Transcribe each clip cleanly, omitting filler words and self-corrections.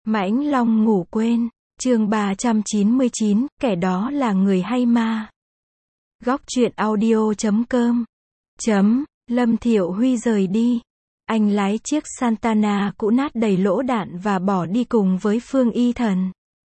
Mãnh Long ngủ quên. Chương 399, kẻ đó là người hay ma. Góc truyện audio.com. Lâm Thiệu Huy rời đi. Anh lái chiếc Santana cũ nát đầy lỗ đạn và bỏ đi cùng với Phương Y Thần,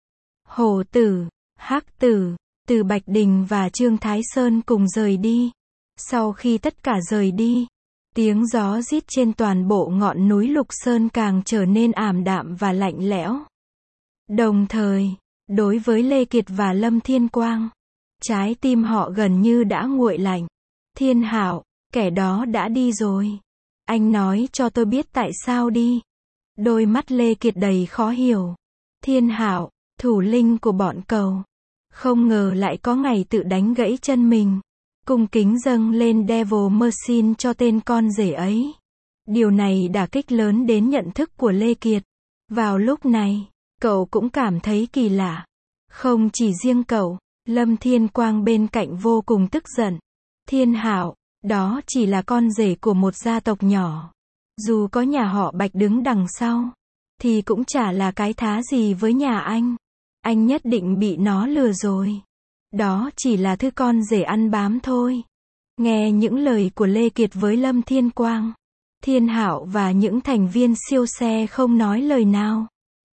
Hổ Tử, Hắc Tử, Từ Bạch Đình và Trương Thái Sơn cùng rời đi. Sau khi tất cả rời đi, tiếng gió rít trên toàn bộ ngọn núi Lục Sơn càng trở nên ảm đạm và lạnh lẽo. Đồng thời, đối với Lê Kiệt và Lâm Thiên Quang, trái tim họ gần như đã nguội lạnh. Thiên Hạo, kẻ đó đã đi rồi. Anh nói cho tôi biết tại sao đi. Đôi mắt Lê Kiệt đầy khó hiểu. Thiên Hạo, thủ lĩnh của bọn cẩu, không ngờ lại có ngày tự đánh gãy chân mình. Cung kính dâng lên Devil Machine cho tên con rể ấy. Điều này đả kích lớn đến nhận thức của Lê Kiệt. Vào lúc này, cậu cũng cảm thấy kỳ lạ. Không chỉ riêng cậu, Lâm Thiên Quang bên cạnh vô cùng tức giận. Thiên Hạo, đó chỉ là con rể của một gia tộc nhỏ. Dù có nhà họ Bạch đứng đằng sau, thì cũng chả là cái thá gì với nhà anh. Anh nhất định bị nó lừa rồi. Đó chỉ là thứ con rể ăn bám thôi. Nghe những lời của Lê Kiệt với Lâm Thiên Quang, Thiên Hạo và những thành viên siêu xe không nói lời nào.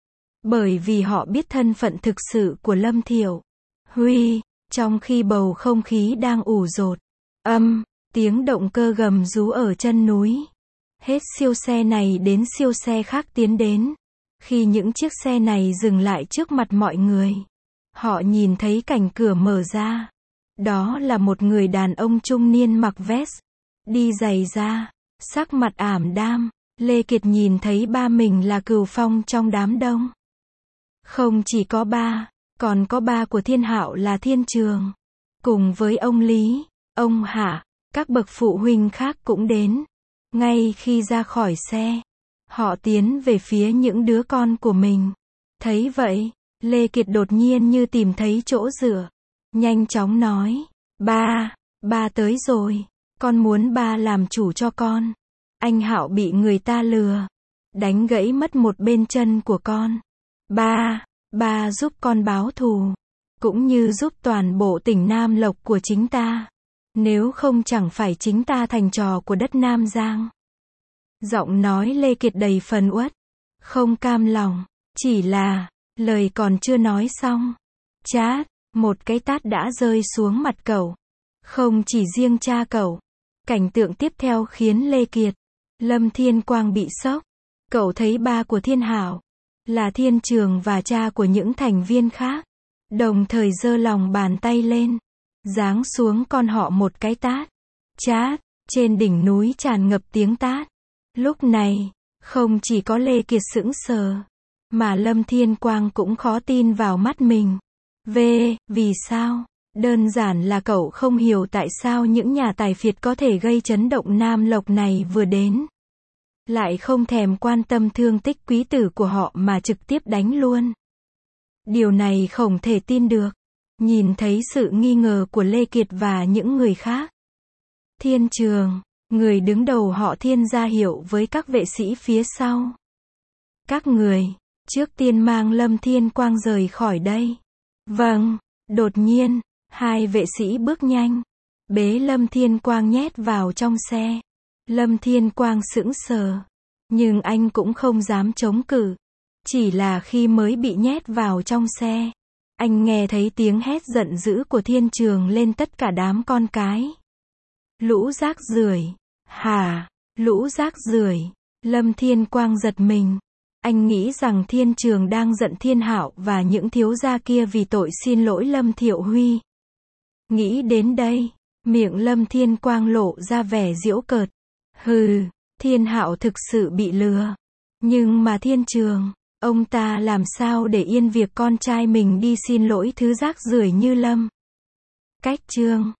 Bởi vì họ biết thân phận thực sự của Lâm Thiệu Huy. Trong khi bầu không khí đang ủ dột, tiếng động cơ gầm rú ở chân núi. Hết siêu xe này đến siêu xe khác tiến đến. Khi những chiếc xe này dừng lại trước mặt mọi người, họ nhìn thấy cảnh cửa mở ra. Đó là một người đàn ông trung niên mặc vest, đi giày da, sắc mặt ảm đạm. Lê Kiệt nhìn thấy ba mình là Cửu Phong trong đám đông. Không chỉ có ba, còn có ba của Thiên Hạo là Thiên Trường, cùng với ông Lý, ông Hạ, các bậc phụ huynh khác cũng đến. Ngay khi ra khỏi xe, họ tiến về phía những đứa con của mình. Thấy vậy, Lê Kiệt đột nhiên như tìm thấy chỗ dựa. Nhanh chóng nói, ba tới rồi. Con muốn ba làm chủ cho con. Anh Hạo bị người ta lừa, đánh gãy mất một bên chân của con. Ba giúp con báo thù, cũng như giúp toàn bộ tỉnh Nam Lộc của chính ta. Nếu không chẳng phải chính ta thành trò của đất Nam Giang. Giọng nói Lê Kiệt đầy phần uất, không cam lòng. Chỉ là, lời còn chưa nói xong, chát, một cái tát đã rơi xuống mặt cậu. Không chỉ riêng cha cậu. Cảnh tượng tiếp theo khiến Lê Kiệt, Lâm Thiên Quang bị sốc. Cậu thấy ba của Thiên Hạo là Thiên Trường và cha của những thành viên khác, đồng thời giơ lòng bàn tay lên, giáng xuống con họ một cái tát. Chát, trên đỉnh núi tràn ngập tiếng tát. Lúc này, không chỉ có Lê Kiệt sững sờ, mà Lâm Thiên Quang cũng khó tin vào mắt mình. Vì sao? Đơn giản là cậu không hiểu tại sao những nhà tài phiệt có thể gây chấn động Nam Lộc này vừa đến, lại không thèm quan tâm thương tích quý tử của họ mà trực tiếp đánh luôn. Điều này không thể tin được. Nhìn thấy sự nghi ngờ của Lê Kiệt và những người khác, Thiên Trường, người đứng đầu họ Thiên, ra hiệu với các vệ sĩ phía sau. Các người, trước tiên mang Lâm Thiên Quang rời khỏi đây. Vâng. Đột nhiên, hai vệ sĩ bước nhanh, bế Lâm Thiên Quang nhét vào trong xe. Lâm Thiên Quang sững sờ, nhưng anh cũng không dám chống cự. Chỉ là khi mới bị nhét vào trong xe, anh nghe thấy tiếng hét giận dữ của Thiên Trường lên tất cả đám con cái. Lũ rác rưởi. Hả? Lũ rác rưởi. Lâm Thiên Quang giật mình. Anh nghĩ rằng Thiên Trường đang giận Thiên Hạo và những thiếu gia kia vì tội xin lỗi Lâm Thiệu Huy. Nghĩ đến đây, miệng Lâm Thiên Quang lộ ra vẻ giễu cợt. Hừ, Thiên Hạo thực sự bị lừa. Nhưng mà Thiên Trường, ông ta làm sao để yên việc con trai mình đi xin lỗi thứ rác rưởi như Lâm. Cách chương